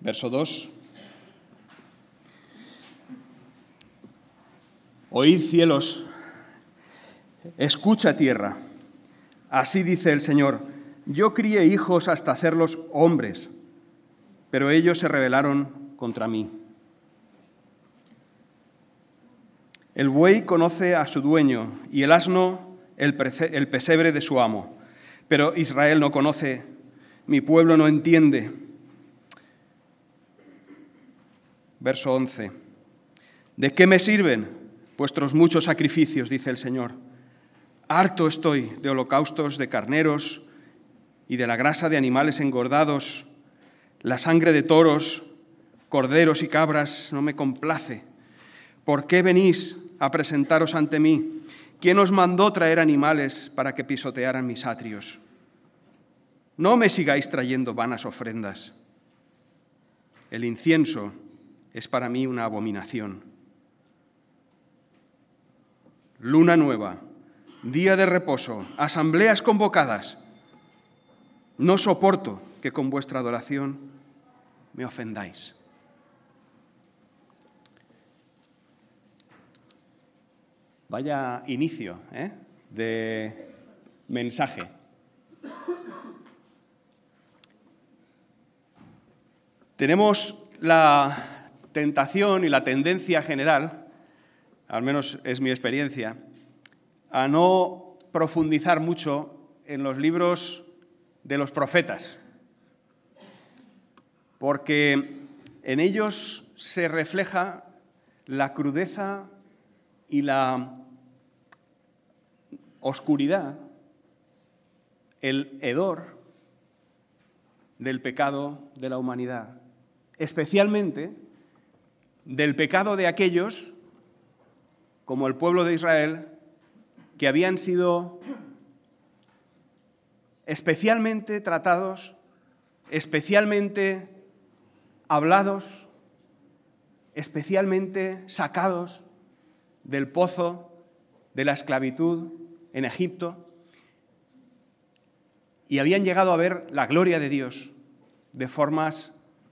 Verso 2. Oíd cielos, escucha tierra. Así dice el Señor, yo crié hijos hasta hacerlos hombres, pero ellos se rebelaron contra mí. El buey conoce a su dueño y el asno el pesebre de su amo, pero Israel no conoce, mi pueblo no entiende. Verso 11. ¿De qué me sirven vuestros muchos sacrificios?, dice el Señor. Harto estoy de holocaustos de carneros y de la grasa de animales engordados. La sangre de toros, corderos y cabras no me complace. ¿Por qué venís a presentaros ante mí? ¿Quién os mandó traer animales para que pisotearan mis atrios? No me sigáis trayendo vanas ofrendas. El incienso es para mí una abominación. Luna nueva, día de reposo, asambleas convocadas. No soporto que con vuestra adoración me ofendáis. Vaya inicio de mensaje. Tenemos la tentación y la tendencia general, al menos es mi experiencia, a no profundizar mucho en los libros de los profetas, porque en ellos se refleja la crudeza y la oscuridad, el hedor del pecado de la humanidad, especialmente del pecado de aquellos, como el pueblo de Israel, que habían sido especialmente tratados, especialmente hablados, especialmente sacados del pozo de la esclavitud en Egipto, y habían llegado a ver la gloria de Dios de formas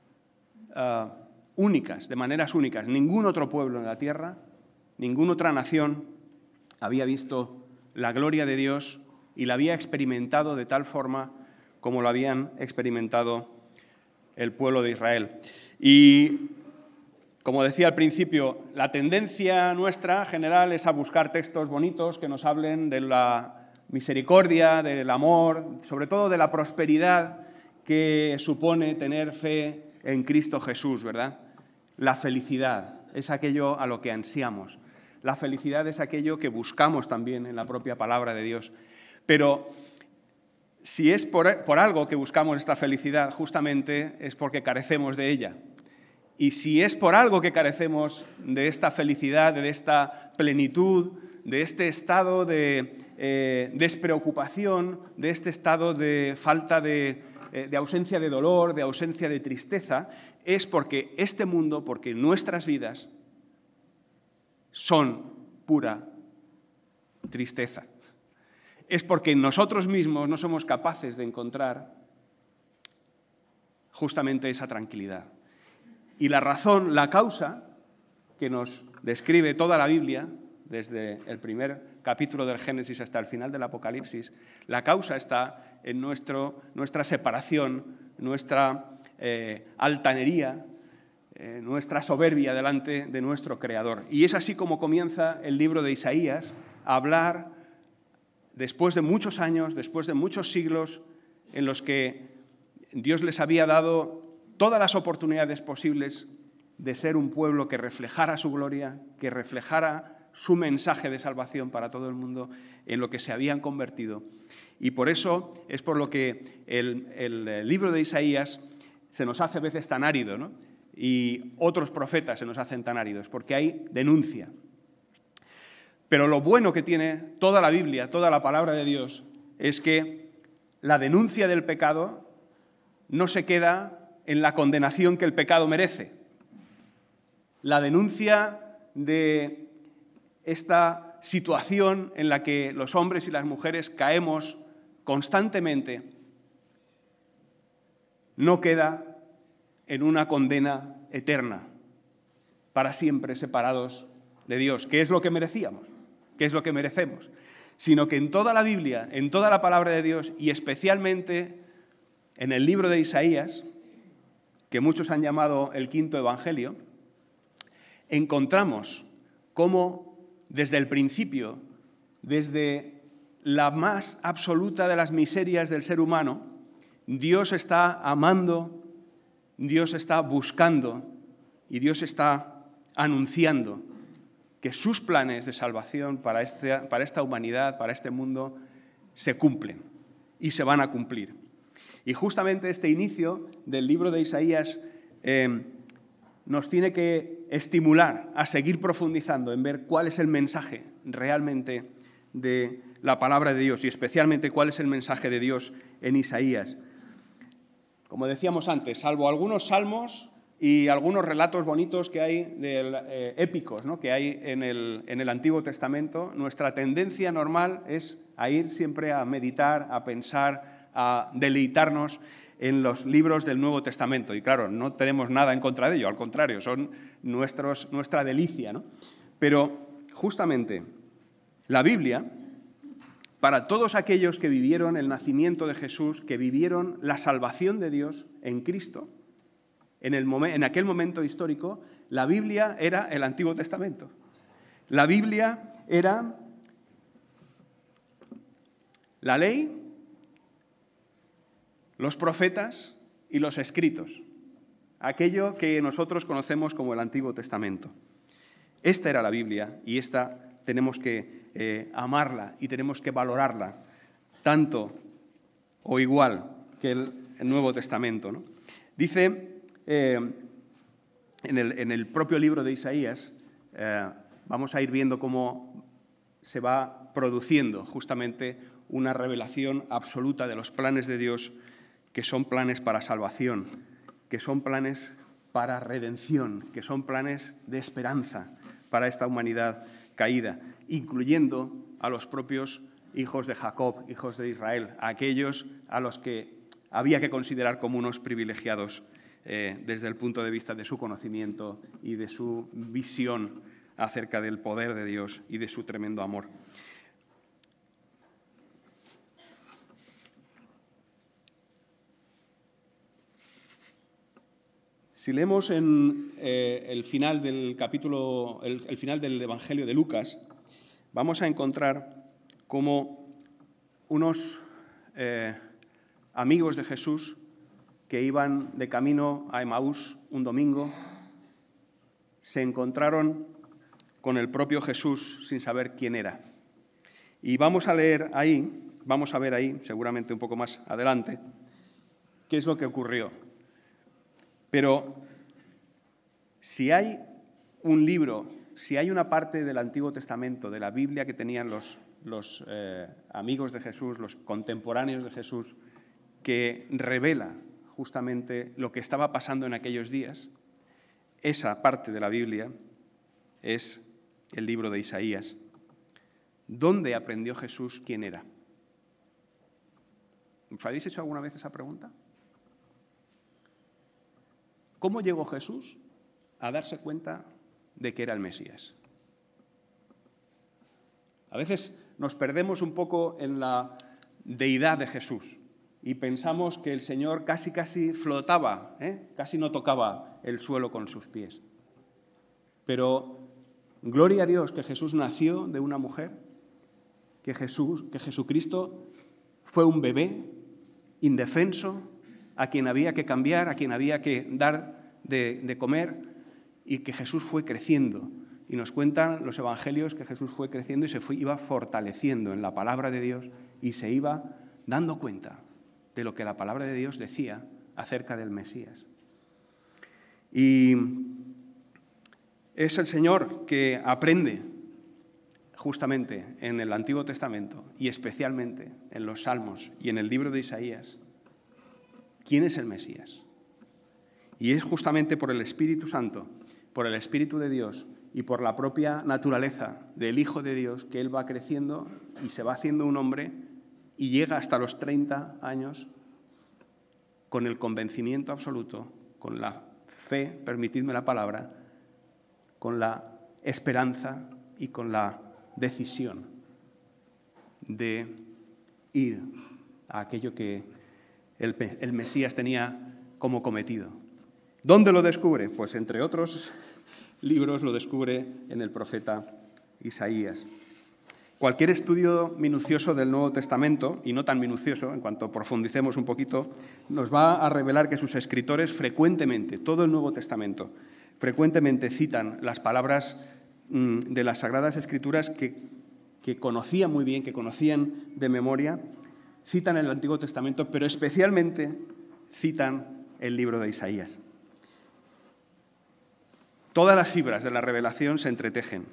únicas, de maneras únicas. Ningún otro pueblo en la tierra, ninguna otra nación había visto la gloria de Dios y la había experimentado de tal forma como lo habían experimentado el pueblo de Israel. Y, como decía al principio, la tendencia nuestra general es a buscar textos bonitos que nos hablen de la misericordia, del amor, sobre todo de la prosperidad que supone tener fe en Cristo Jesús, ¿verdad? La felicidad es aquello a lo que ansiamos. La felicidad es aquello que buscamos también en la propia palabra de Dios. Pero si es por algo que buscamos esta felicidad, justamente es porque carecemos de ella. Y si es por algo que carecemos de esta felicidad, de esta plenitud, de este estado de despreocupación, de este estado de falta de ausencia de dolor, de ausencia de tristeza, es porque este mundo, porque nuestras vidas son pura tristeza. Es porque nosotros mismos no somos capaces de encontrar justamente esa tranquilidad. Y la razón, la causa que nos describe toda la Biblia, desde el primer capítulo del Génesis hasta el final del Apocalipsis, la causa está en nuestra separación, nuestra altanería, nuestra soberbia delante de nuestro Creador. Y es así como comienza el libro de Isaías a hablar, después de muchos años, después de muchos siglos, en los que Dios les había dado todas las oportunidades posibles de ser un pueblo que reflejara su gloria, que reflejara su mensaje de salvación para todo el mundo, en lo que se habían convertido. Y por eso es por lo que el libro de Isaías se nos hace a veces tan árido, ¿no? Y otros profetas se nos hacen tan áridos, porque hay denuncia. Pero lo bueno que tiene toda la Biblia, toda la palabra de Dios, es que la denuncia del pecado no se queda en la condenación que el pecado merece. La denuncia de esta situación en la que los hombres y las mujeres caemos constantemente no queda en una condena eterna, para siempre separados de Dios, que es lo que merecíamos, que es lo que merecemos, sino que en toda la Biblia, en toda la palabra de Dios y especialmente en el libro de Isaías, que muchos han llamado el quinto evangelio, encontramos cómo desde el principio, desde la más absoluta de las miserias del ser humano, Dios está amando, Dios está buscando y Dios está anunciando que sus planes de salvación para esta humanidad, para este mundo, se cumplen y se van a cumplir. Y justamente este inicio del libro de Isaías nos tiene que estimular a seguir profundizando en ver cuál es el mensaje realmente de la palabra de Dios y especialmente cuál es el mensaje de Dios en Isaías. Como decíamos antes, salvo algunos salmos y algunos relatos bonitos que hay, épicos, ¿no?, que hay en el Antiguo Testamento, nuestra tendencia normal es a ir siempre a meditar, a pensar, a deleitarnos en los libros del Nuevo Testamento. Y claro, no tenemos nada en contra de ello, al contrario, son nuestra delicia, ¿no? Pero justamente la Biblia, para todos aquellos que vivieron el nacimiento de Jesús, que vivieron la salvación de Dios en Cristo, en aquel momento histórico, la Biblia era el Antiguo Testamento. La Biblia era la ley, los profetas y los escritos, aquello que nosotros conocemos como el Antiguo Testamento. Esta era la Biblia y esta tenemos que amarla y tenemos que valorarla tanto o igual que el Nuevo Testamento, ¿no? Dice en el propio libro de Isaías, vamos a ir viendo cómo se va produciendo justamente una revelación absoluta de los planes de Dios, que son planes para salvación, que son planes para redención, que son planes de esperanza para esta humanidad caída, incluyendo a los propios hijos de Jacob, hijos de Israel, a aquellos a los que había que considerar como unos privilegiados desde el punto de vista de su conocimiento y de su visión acerca del poder de Dios y de su tremendo amor. Si leemos en el final del capítulo, el final del Evangelio de Lucas, vamos a encontrar cómo unos amigos de Jesús que iban de camino a Emaús un domingo se encontraron con el propio Jesús sin saber quién era. Y vamos a ver ahí, seguramente un poco más adelante, qué es lo que ocurrió. Pero si hay un libro, si hay una parte del Antiguo Testamento, de la Biblia que tenían los amigos de Jesús, los contemporáneos de Jesús, que revela justamente lo que estaba pasando en aquellos días, esa parte de la Biblia es el libro de Isaías. ¿Dónde aprendió Jesús quién era? ¿Os habéis hecho alguna vez esa pregunta? ¿Cómo llegó Jesús a darse cuenta de que era el Mesías? A veces nos perdemos un poco en la deidad de Jesús y pensamos que el Señor casi flotaba, casi no tocaba el suelo con sus pies. Pero gloria a Dios que Jesús nació de una mujer, que Jesucristo fue un bebé indefenso, a quien había que cambiar, a quien había que dar de comer, y que Jesús fue creciendo. Y nos cuentan los evangelios que Jesús fue creciendo y iba fortaleciendo en la palabra de Dios y se iba dando cuenta de lo que la palabra de Dios decía acerca del Mesías. Y es el Señor que aprende justamente en el Antiguo Testamento y especialmente en los Salmos y en el libro de Isaías quién es el Mesías. Y es justamente por el Espíritu Santo, por el Espíritu de Dios y por la propia naturaleza del Hijo de Dios que Él va creciendo y se va haciendo un hombre y llega hasta los 30 años con el convencimiento absoluto, con la fe, permitidme la palabra, con la esperanza y con la decisión de ir a aquello que el Mesías tenía como cometido. ¿Dónde lo descubre? Pues entre otros libros lo descubre en el profeta Isaías. Cualquier estudio minucioso del Nuevo Testamento, y no tan minucioso, en cuanto profundicemos un poquito, nos va a revelar que sus escritores frecuentemente, todo el Nuevo Testamento, frecuentemente citan las palabras de las Sagradas Escrituras que conocían muy bien, que conocían de memoria, citan el Antiguo Testamento, pero especialmente citan el libro de Isaías. Todas las fibras de la revelación se entretejen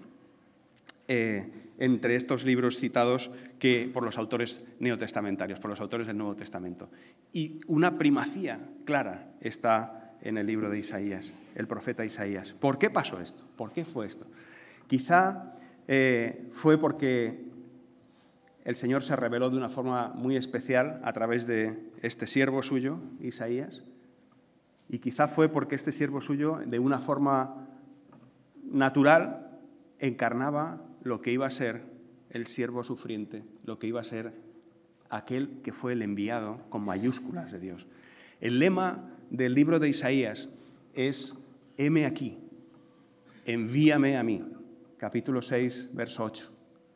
entre estos libros citados por los autores neotestamentarios, por los autores del Nuevo Testamento. Y una primacía clara está en el libro de Isaías, el profeta Isaías. ¿Por qué pasó esto? ¿Por qué fue esto? Quizá fue porque el Señor se reveló de una forma muy especial a través de este siervo suyo, Isaías, y quizá fue porque este siervo suyo, de una forma natural, encarnaba lo que iba a ser el siervo sufriente, lo que iba a ser aquel que fue el enviado con mayúsculas de Dios. El lema del libro de Isaías es: heme aquí, envíame a mí. Capítulo 6, verso 8.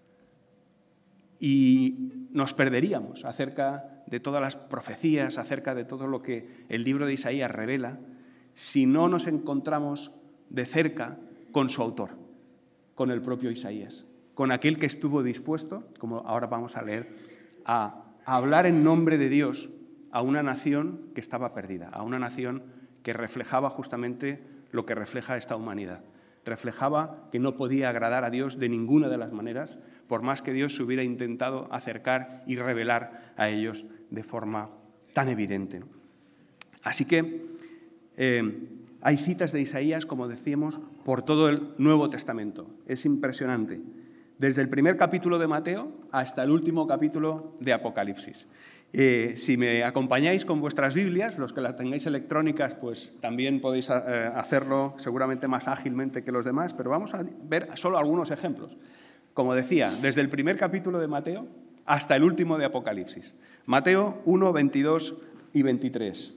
Y nos perderíamos acerca de todas las profecías, acerca de todo lo que el libro de Isaías revela, si no nos encontramos de cerca con su autor, con el propio Isaías, con aquel que estuvo dispuesto, como ahora vamos a leer, a hablar en nombre de Dios a una nación que estaba perdida, a una nación que reflejaba justamente lo que refleja esta humanidad. Reflejaba que no podía agradar a Dios de ninguna de las maneras, por más que Dios se hubiera intentado acercar y revelar a ellos de forma tan evidente. Así que hay citas de Isaías, como decíamos, por todo el Nuevo Testamento. Es impresionante. Desde el primer capítulo de Mateo hasta el último capítulo de Apocalipsis. Si me acompañáis con vuestras Biblias, los que las tengáis electrónicas, pues también podéis hacerlo seguramente más ágilmente que los demás, pero vamos a ver solo algunos ejemplos. Como decía, desde el primer capítulo de Mateo hasta el último de Apocalipsis. Mateo 1, 22 y 23.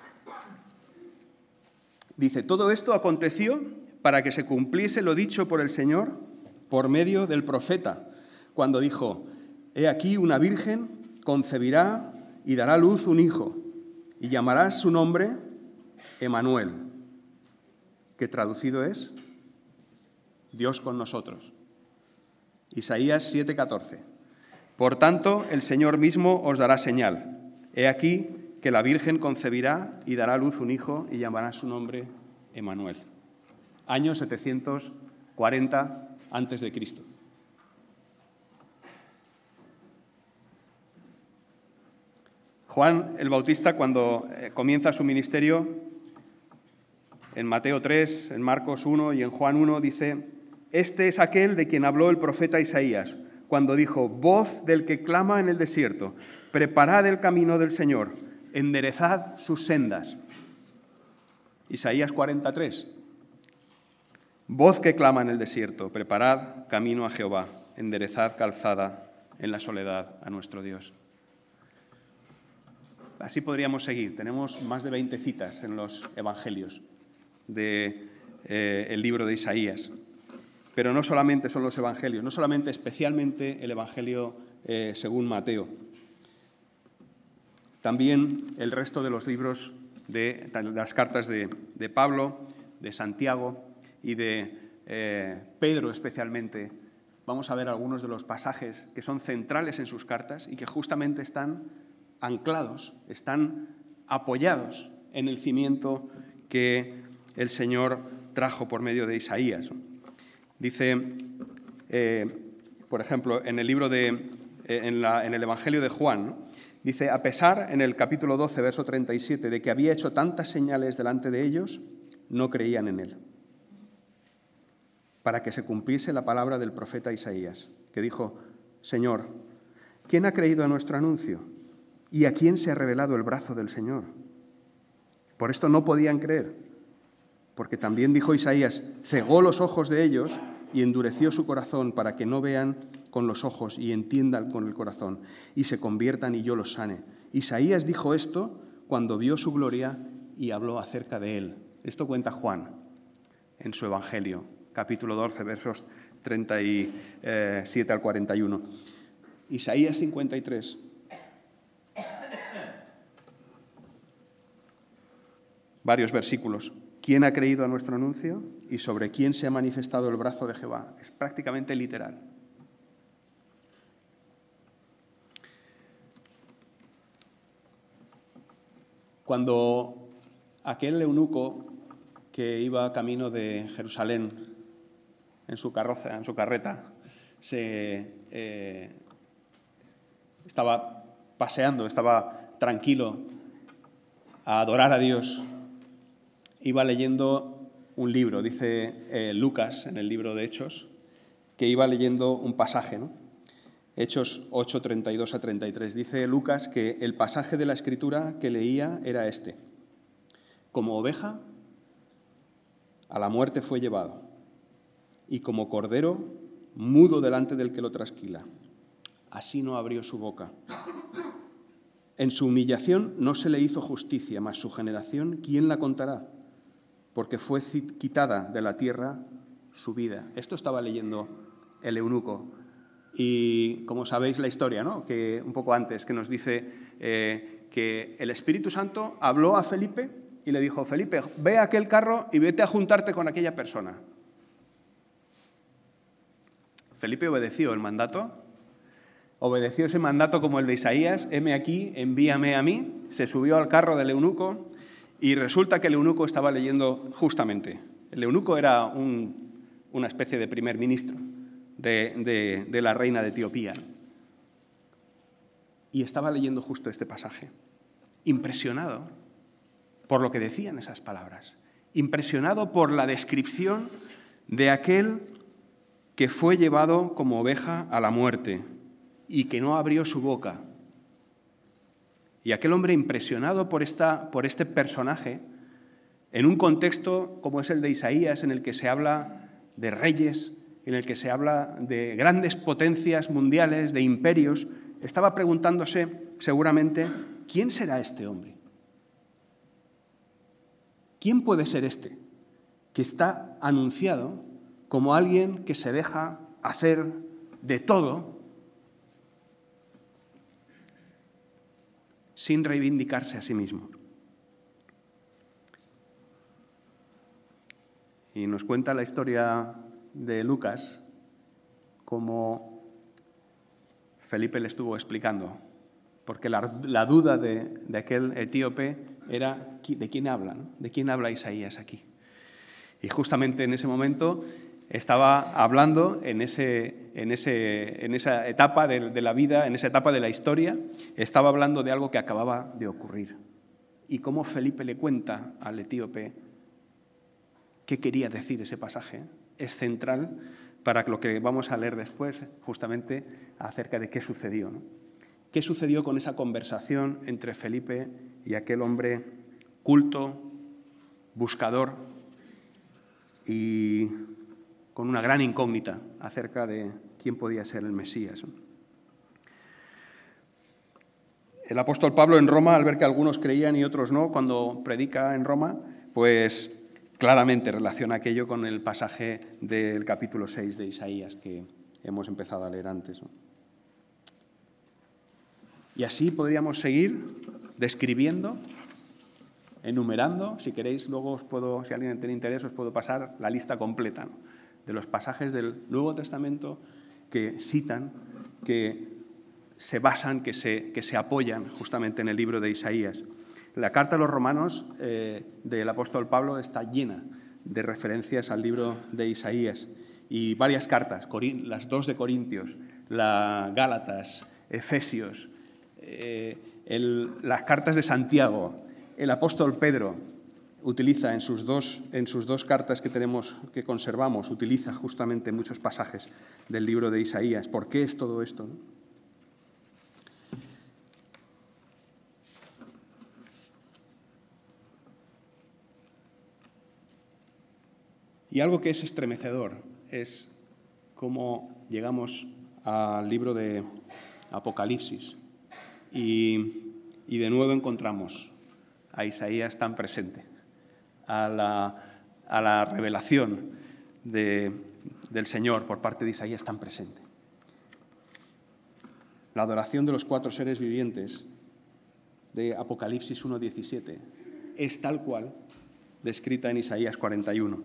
Dice: todo esto aconteció para que se cumpliese lo dicho por el Señor por medio del profeta, cuando dijo: he aquí una virgen concebirá y dará a luz un hijo, y llamarás su nombre Emmanuel, que traducido es Dios con nosotros. Isaías 7:14. Por tanto, el Señor mismo os dará señal. He aquí que la Virgen concebirá y dará a luz un hijo y llamará su nombre Emmanuel. Año 740 a.C. Juan el Bautista, cuando comienza su ministerio, en Mateo 3, en Marcos 1 y en Juan 1, dice: este es aquel de quien habló el profeta Isaías, cuando dijo: voz del que clama en el desierto, preparad el camino del Señor, enderezad sus sendas. Isaías 43. Voz que clama en el desierto, preparad camino a Jehová, enderezad calzada en la soledad a nuestro Dios. Así podríamos seguir. Tenemos más de 20 citas en los evangelios del libro de Isaías. Pero no solamente son los evangelios, no solamente especialmente el evangelio según Mateo. También el resto de los libros de las cartas de Pablo, de Santiago y de Pedro especialmente. Vamos a ver algunos de los pasajes que son centrales en sus cartas y que justamente están anclados, están apoyados en el cimiento que el Señor trajo por medio de Isaías. Dice, por ejemplo, en el libro en el Evangelio de Juan, ¿no? Dice: a pesar, en el capítulo 12, verso 37, de que había hecho tantas señales delante de ellos, no creían en él. Para que se cumpliese la palabra del profeta Isaías, que dijo: Señor, ¿quién ha creído a nuestro anuncio? ¿Y a quién se ha revelado el brazo del Señor? Por esto no podían creer, porque también dijo Isaías, cegó los ojos de ellos y endureció su corazón para que no vean con los ojos y entiendan con el corazón y se conviertan y yo los sane. Isaías dijo esto cuando vio su gloria y habló acerca de él. Esto cuenta Juan en su Evangelio, capítulo 12, versos 37 al 41. Isaías 53. Varios versículos. ¿Quién ha creído a nuestro anuncio? ¿Y sobre quién se ha manifestado el brazo de Jehová? Es prácticamente literal. Cuando aquel eunuco que iba camino de Jerusalén en su carroza, en su carreta, estaba paseando, estaba tranquilo a adorar a Dios, iba leyendo un libro, dice Lucas en el libro de Hechos, que iba leyendo un pasaje, ¿no? Hechos 8, 32 a 33. Dice Lucas que el pasaje de la Escritura que leía era este. Como oveja, a la muerte fue llevado, y como cordero, mudo delante del que lo trasquila. Así no abrió su boca. En su humillación no se le hizo justicia, mas su generación, ¿quién la contará? Porque fue quitada de la tierra su vida. Esto estaba leyendo el eunuco. Y como sabéis la historia, ¿no? Que un poco antes, que nos dice que el Espíritu Santo habló a Felipe y le dijo, Felipe, ve a aquel carro y vete a juntarte con aquella persona. Felipe obedeció el mandato, obedeció ese mandato como el de Isaías, heme aquí, envíame a mí, se subió al carro del eunuco y resulta que el eunuco estaba leyendo justamente. El eunuco era una especie de primer ministro de la reina de Etiopía. Y estaba leyendo justo este pasaje, impresionado por lo que decían esas palabras, impresionado por la descripción de aquel que fue llevado como oveja a la muerte y que no abrió su boca. Y aquel hombre impresionado por este personaje, en un contexto como es el de Isaías, en el que se habla de reyes, en el que se habla de grandes potencias mundiales, de imperios, estaba preguntándose seguramente, ¿quién será este hombre? ¿Quién puede ser este que está anunciado como alguien que se deja hacer de todo sin reivindicarse a sí mismo? Y nos cuenta la historia de Lucas como Felipe le estuvo explicando, porque la duda de aquel etíope era ¿de quién habla? ¿No? ¿De quién habla Isaías aquí? Y justamente en ese momento estaba hablando en esa etapa de la vida, en esa etapa de la historia, estaba hablando de algo que acababa de ocurrir. Y cómo Felipe le cuenta al etíope qué quería decir ese pasaje es central para lo que vamos a leer después, justamente acerca de qué sucedió, ¿no? ¿Qué sucedió con esa conversación entre Felipe y aquel hombre culto, buscador y con una gran incógnita acerca de quién podía ser el Mesías, ¿no? El apóstol Pablo en Roma, al ver que algunos creían y otros no, cuando predica en Roma, pues claramente relaciona aquello con el pasaje del capítulo 6 de Isaías que hemos empezado a leer antes, ¿no? Y así podríamos seguir describiendo, enumerando. Si queréis, luego si alguien tiene interés, os puedo pasar la lista completa, ¿no?, de los pasajes del Nuevo Testamento que citan, que se basan, que se apoyan justamente en el libro de Isaías. La carta a los romanos del apóstol Pablo está llena de referencias al libro de Isaías y varias cartas, las 2 de Corintios, la Gálatas, Efesios, las cartas de Santiago. El apóstol Pedro utiliza en sus dos cartas que conservamos, utiliza justamente muchos pasajes del libro de Isaías. ¿Por qué es todo esto, no? Y algo que es estremecedor es cómo llegamos al libro de Apocalipsis y de nuevo encontramos a Isaías tan presente, a la revelación del Señor por parte de Isaías tan presente. La adoración de los 4 seres vivientes de Apocalipsis 1:17 es tal cual descrita en Isaías 41.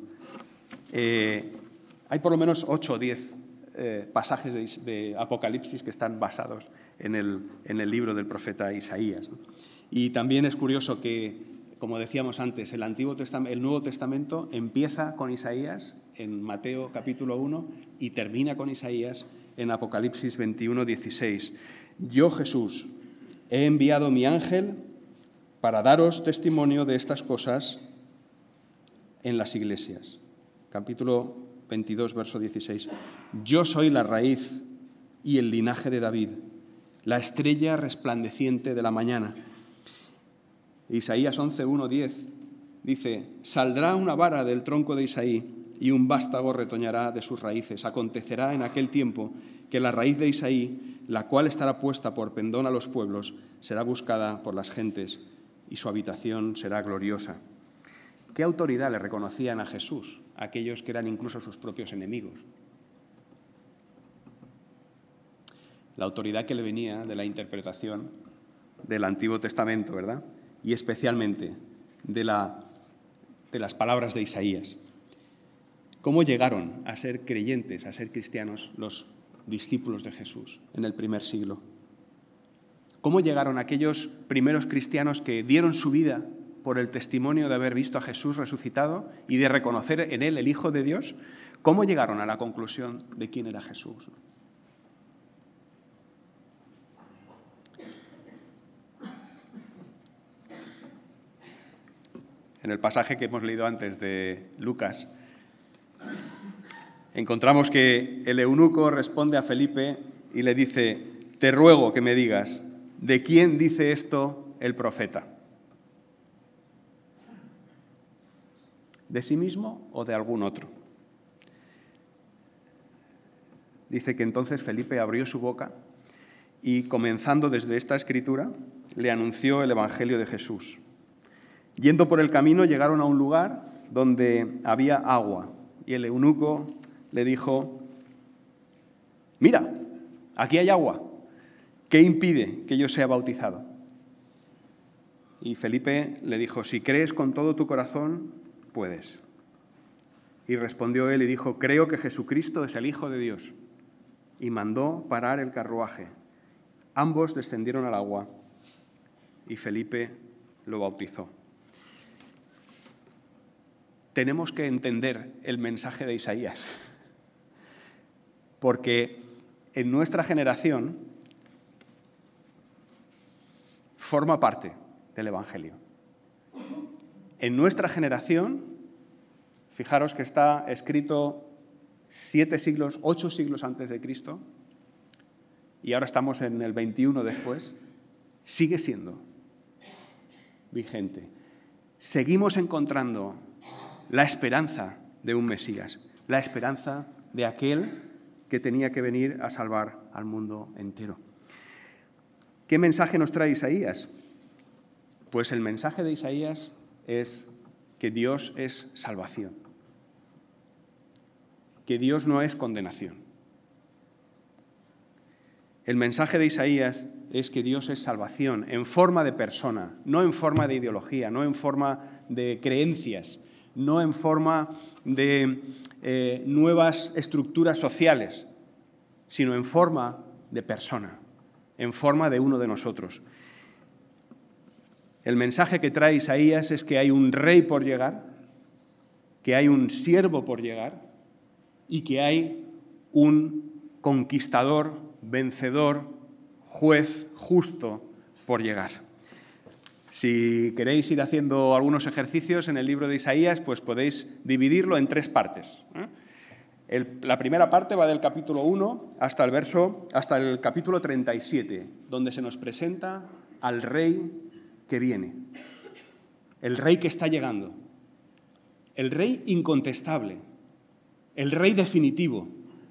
Hay por lo menos 8 o 10 pasajes de Apocalipsis que están basados en el libro del profeta Isaías, ¿no? Y también es curioso que, como decíamos antes, el Nuevo Testamento empieza con Isaías en Mateo capítulo 1 y termina con Isaías en Apocalipsis 21:16. Yo, Jesús, he enviado mi ángel para daros testimonio de estas cosas en las iglesias. Capítulo 22, verso 16. Yo soy la raíz y el linaje de David, la estrella resplandeciente de la mañana. Isaías 11:1-10 dice: saldrá una vara del tronco de Isaí y un vástago retoñará de sus raíces. Acontecerá en aquel tiempo que la raíz de Isaí, la cual estará puesta por pendón a los pueblos, será buscada por las gentes y su habitación será gloriosa. ¿Qué autoridad le reconocían a Jesús aquellos que eran incluso sus propios enemigos? La autoridad que le venía de la interpretación del Antiguo Testamento, ¿verdad? Y especialmente de las palabras de Isaías. ¿Cómo llegaron a ser creyentes, a ser cristianos los discípulos de Jesús en el primer siglo? ¿Cómo llegaron aquellos primeros cristianos que dieron su vida por el testimonio de haber visto a Jesús resucitado y de reconocer en él el Hijo de Dios? ¿Cómo llegaron a la conclusión de quién era Jesús? En el pasaje que hemos leído antes de Lucas, encontramos que el eunuco responde a Felipe y le dice: te ruego que me digas, ¿de quién dice esto el profeta? ¿De sí mismo o de algún otro? Dice que entonces Felipe abrió su boca y, comenzando desde esta escritura, le anunció el Evangelio de Jesús. Yendo por el camino, llegaron a un lugar donde había agua, y el eunuco le dijo: mira, aquí hay agua, ¿qué impide que yo sea bautizado? Y Felipe le dijo: si crees con todo tu corazón, puedes. Y respondió él y dijo: creo que Jesucristo es el Hijo de Dios. Y mandó parar el carruaje. Ambos descendieron al agua y Felipe lo bautizó. Tenemos que entender el mensaje de Isaías, porque en nuestra generación forma parte del Evangelio. En nuestra generación, fijaros que está escrito 8 siglos antes de Cristo, y ahora estamos en el 21 después, sigue siendo vigente. Seguimos encontrando la esperanza de un Mesías, la esperanza de aquel que tenía que venir a salvar al mundo entero. ¿Qué mensaje nos trae Isaías? Pues el mensaje de Isaías es que Dios es salvación, que Dios no es condenación. El mensaje de Isaías es que Dios es salvación en forma de persona, no en forma de ideología, no en forma de creencias, no en forma de nuevas estructuras sociales, sino en forma de persona, en forma de uno de nosotros. El mensaje que trae Isaías es que hay un rey por llegar, que hay un siervo por llegar y que hay un conquistador, vencedor, juez justo por llegar. Si queréis ir haciendo algunos ejercicios en el libro de Isaías, pues podéis dividirlo en 3 partes. La primera parte va del capítulo 1 hasta el capítulo 37, donde se nos presenta al rey que viene, el rey que está llegando, el rey incontestable, el Rey definitivo.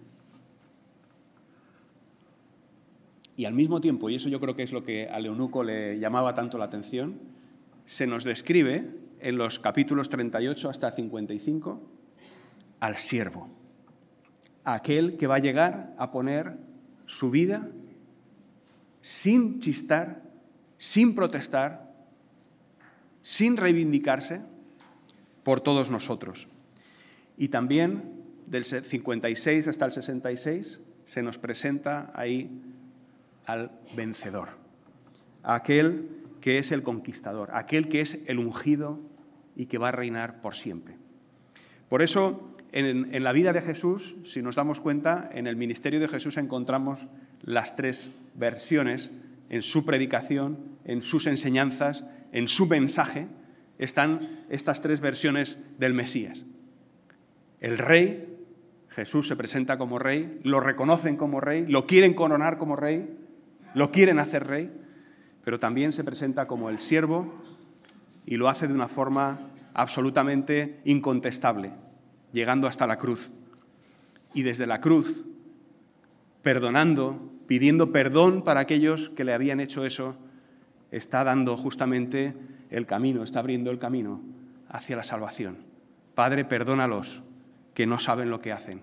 Y al mismo tiempo, y eso yo creo que es lo que a Eunuco le llamaba tanto la atención, se nos describe en los capítulos 38 hasta 55 al siervo, aquel que va a llegar a poner su vida sin chistar, sin protestar, sin reivindicarse por todos nosotros. Y también del 56 hasta el 66 se nos presenta ahí al vencedor, aquel que es el conquistador, aquel que es el ungido y que va a reinar por siempre. Por eso, en la vida de Jesús, si nos damos cuenta, en el ministerio de Jesús encontramos las tres versiones en su predicación, en sus enseñanzas, en su mensaje, están estas tres versiones del Mesías. El rey, Jesús se presenta como rey, lo reconocen como rey, lo quieren coronar como rey, lo quieren hacer rey, pero también se presenta como el siervo y lo hace de una forma absolutamente incontestable, llegando hasta la cruz. Y desde la cruz, perdonando, pidiendo perdón para aquellos que le habían hecho eso, está dando justamente el camino, está abriendo el camino hacia la salvación. Padre, perdónalos, que no saben lo que hacen.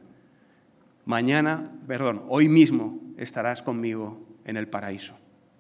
Hoy mismo estarás conmigo en el paraíso.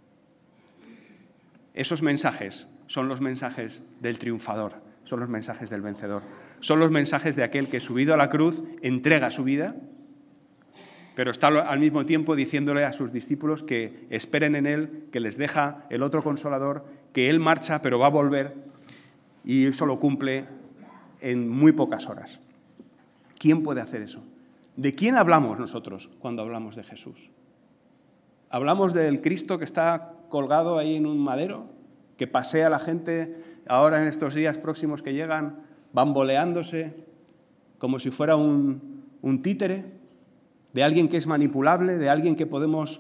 Esos mensajes son los mensajes del triunfador, son los mensajes del vencedor, son los mensajes de aquel que subido a la cruz entrega su vida, pero está al mismo tiempo diciéndole a sus discípulos que esperen en él, que les deja el otro consolador, que él marcha pero va a volver y eso lo cumple en muy pocas horas. ¿Quién puede hacer eso? ¿De quién hablamos nosotros cuando hablamos de Jesús? ¿Hablamos del Cristo que está colgado ahí en un madero, que pasea a la gente ahora en estos días próximos que llegan, bamboleándose como si fuera un títere, de alguien que es manipulable, de alguien que podemos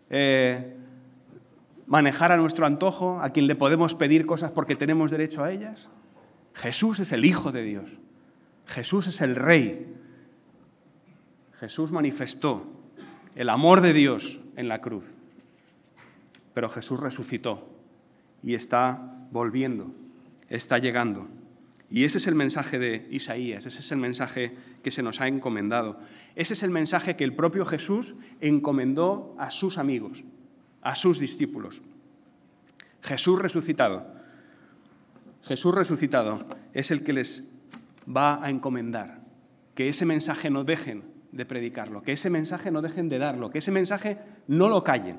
manejar a nuestro antojo, a quien le podemos pedir cosas porque tenemos derecho a ellas? Jesús es el Hijo de Dios. Jesús es el Rey. Jesús manifestó el amor de Dios en la cruz. Pero Jesús resucitó y está volviendo, está llegando. Y ese es el mensaje de Isaías, ese es el mensaje que se nos ha encomendado. Ese es el mensaje que el propio Jesús encomendó a sus amigos, a sus discípulos. Jesús resucitado es el que les va a encomendar, que ese mensaje no dejen de predicarlo, que ese mensaje no dejen de darlo, que ese mensaje no lo callen.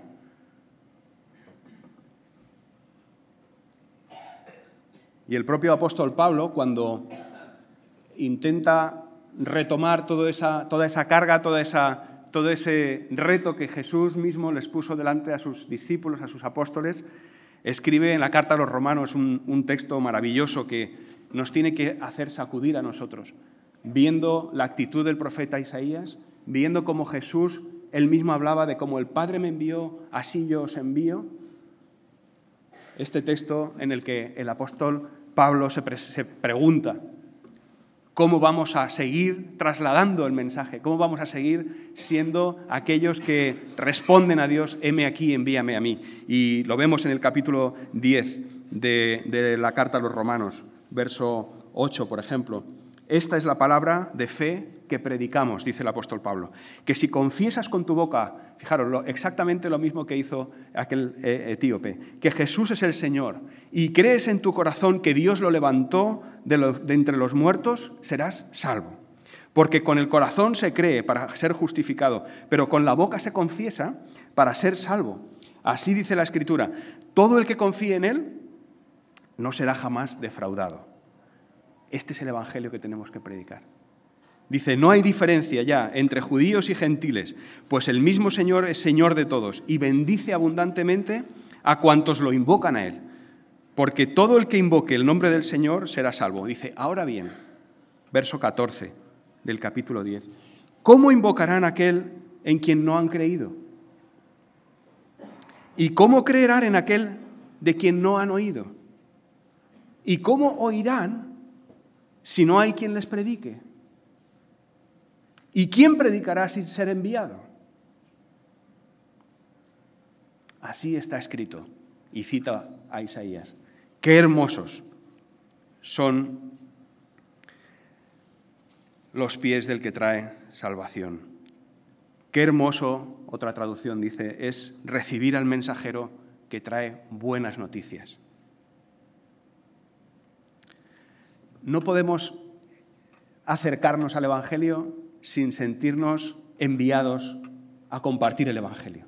Y el propio apóstol Pablo, cuando intenta retomar toda esa carga, todo ese reto que Jesús mismo les puso delante a sus discípulos, a sus apóstoles, escribe en la carta a los Romanos un texto maravilloso que nos tiene que hacer sacudir a nosotros, viendo la actitud del profeta Isaías, viendo cómo Jesús, él mismo hablaba de cómo el Padre me envió, así yo os envío. Este texto en el que el apóstol Pablo se pregunta cómo vamos a seguir trasladando el mensaje, cómo vamos a seguir siendo aquellos que responden a Dios, heme aquí, envíame a mí. Y lo vemos en el capítulo 10 de la carta a los Romanos, verso 8, por ejemplo. Esta es la palabra de fe que predicamos, dice el apóstol Pablo, que si confiesas con tu boca, fijaros, exactamente lo mismo que hizo aquel etíope, que Jesús es el Señor, y crees en tu corazón que Dios lo levantó de entre los muertos, serás salvo. Porque con el corazón se cree para ser justificado, pero con la boca se confiesa para ser salvo. Así dice la Escritura, todo el que confíe en Él no será jamás defraudado. Este es el evangelio que tenemos que predicar. Dice, no hay diferencia ya entre judíos y gentiles, pues el mismo Señor es Señor de todos y bendice abundantemente a cuantos lo invocan a Él. Porque todo el que invoque el nombre del Señor será salvo. Dice, ahora bien, verso 14 del capítulo 10, ¿cómo invocarán a aquel en quien no han creído? ¿Y cómo creerán en aquel de quien no han oído? ¿Y cómo oirán si no hay quien les predique? ¿Y quién predicará sin ser enviado? Así está escrito, y cita a Isaías. Qué hermosos son los pies del que trae salvación. Qué hermoso, otra traducción dice, es recibir al mensajero que trae buenas noticias. No podemos acercarnos al Evangelio sin sentirnos enviados a compartir el Evangelio.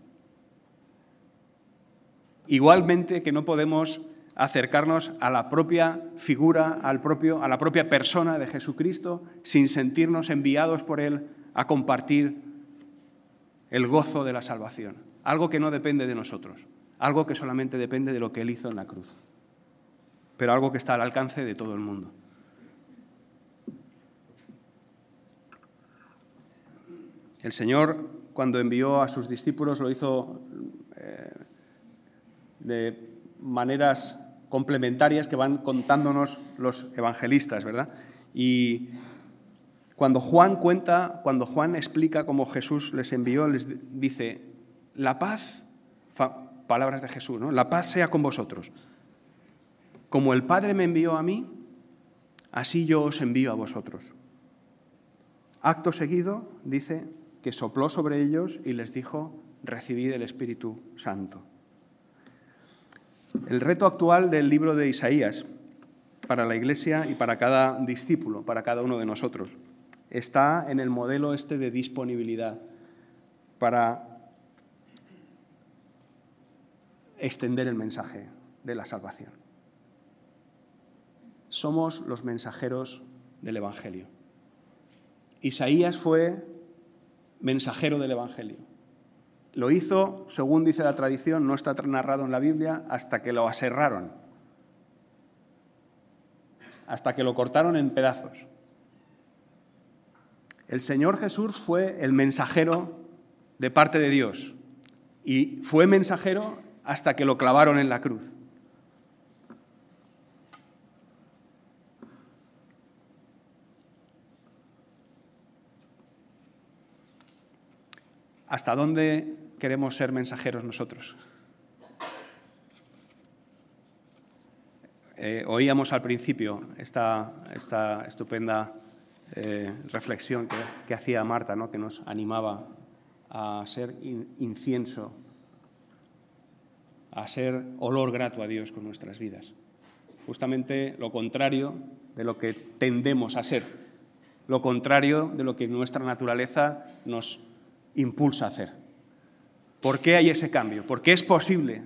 Igualmente que no podemos acercarnos a la propia figura, a la propia persona de Jesucristo sin sentirnos enviados por Él a compartir el gozo de la salvación. Algo que no depende de nosotros, algo que solamente depende de lo que Él hizo en la cruz, pero algo que está al alcance de todo el mundo. El Señor, cuando envió a sus discípulos, lo hizo de maneras complementarias que van contándonos los evangelistas, ¿verdad? Y cuando Juan explica cómo Jesús les envió, les dice, la paz, palabras de Jesús, ¿no? La paz sea con vosotros. Como el Padre me envió a mí, así yo os envío a vosotros. Acto seguido, dice, que sopló sobre ellos y les dijo, recibid el Espíritu Santo. El reto actual del libro de Isaías para la Iglesia y para cada discípulo, para cada uno de nosotros, está en el modelo este de disponibilidad para extender el mensaje de la salvación. Somos los mensajeros del Evangelio. Isaías fue mensajero del Evangelio. Lo hizo, según dice la tradición, no está narrado en la Biblia, hasta que lo aserraron, hasta que lo cortaron en pedazos. El Señor Jesús fue el mensajero de parte de Dios y fue mensajero hasta que lo clavaron en la cruz. ¿Hasta dónde queremos ser mensajeros nosotros? Oíamos al principio esta estupenda reflexión que hacía Marta, ¿no? Que nos animaba a ser incienso, a ser olor grato a Dios con nuestras vidas. Justamente lo contrario de lo que tendemos a ser, lo contrario de lo que nuestra naturaleza nos impulsa a hacer. ¿Por qué hay ese cambio? ¿Por qué es posible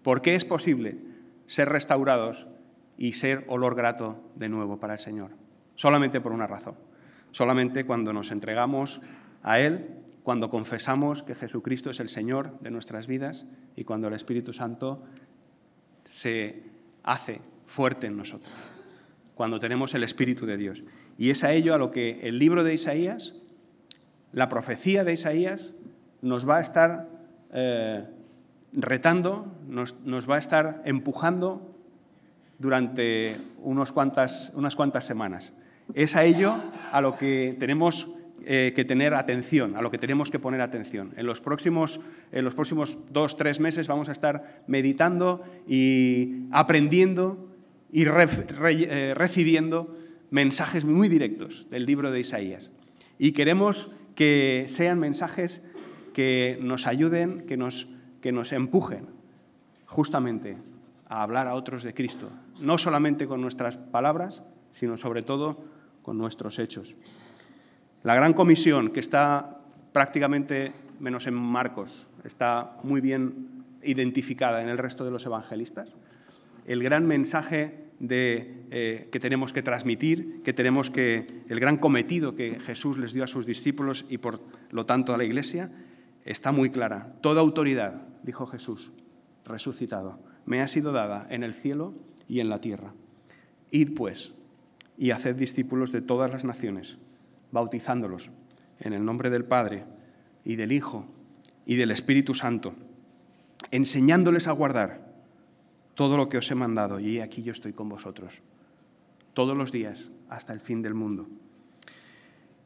ser restaurados y ser olor grato de nuevo para el Señor? Solamente por una razón. Solamente cuando nos entregamos a Él, cuando confesamos que Jesucristo es el Señor de nuestras vidas y cuando el Espíritu Santo se hace fuerte en nosotros, cuando tenemos el Espíritu de Dios. Y es a ello a lo que el libro de Isaías, la profecía de Isaías, nos va a estar retando, nos va a estar empujando durante unas cuantas semanas. Es a ello a lo que tenemos que tener atención, a lo que tenemos que poner atención. En los próximos 2-3 meses vamos a estar meditando y aprendiendo y recibiendo mensajes muy directos del libro de Isaías. Y queremos que sean mensajes que nos ayuden, que nos empujen justamente a hablar a otros de Cristo, no solamente con nuestras palabras, sino sobre todo con nuestros hechos. La gran comisión, que está prácticamente, menos en Marcos, está muy bien identificada en el resto de los evangelistas, el gran mensaje que tenemos que transmitir, el gran cometido que Jesús les dio a sus discípulos y por lo tanto a la Iglesia, está muy clara. Toda autoridad, dijo Jesús, resucitado, me ha sido dada en el cielo y en la tierra. Id pues y haced discípulos de todas las naciones, bautizándolos en el nombre del Padre y del Hijo y del Espíritu Santo, enseñándoles a guardar todo lo que os he mandado, y aquí yo estoy con vosotros todos los días hasta el fin del mundo.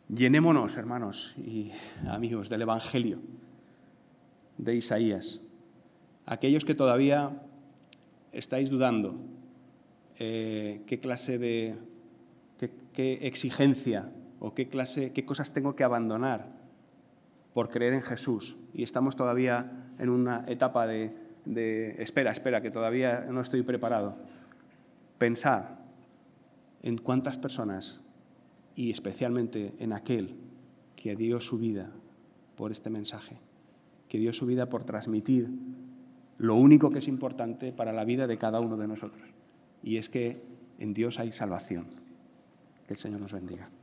Llenémonos, hermanos y amigos, del Evangelio de Isaías. Aquellos que todavía estáis dudando, qué clase de, qué exigencia o qué cosas tengo que abandonar por creer en Jesús, y estamos todavía en una etapa de espera, que todavía no estoy preparado. Pensad en cuántas personas, y especialmente en aquel que dio su vida por este mensaje, que dio su vida por transmitir lo único que es importante para la vida de cada uno de nosotros, y es que en Dios hay salvación. Que el Señor nos bendiga.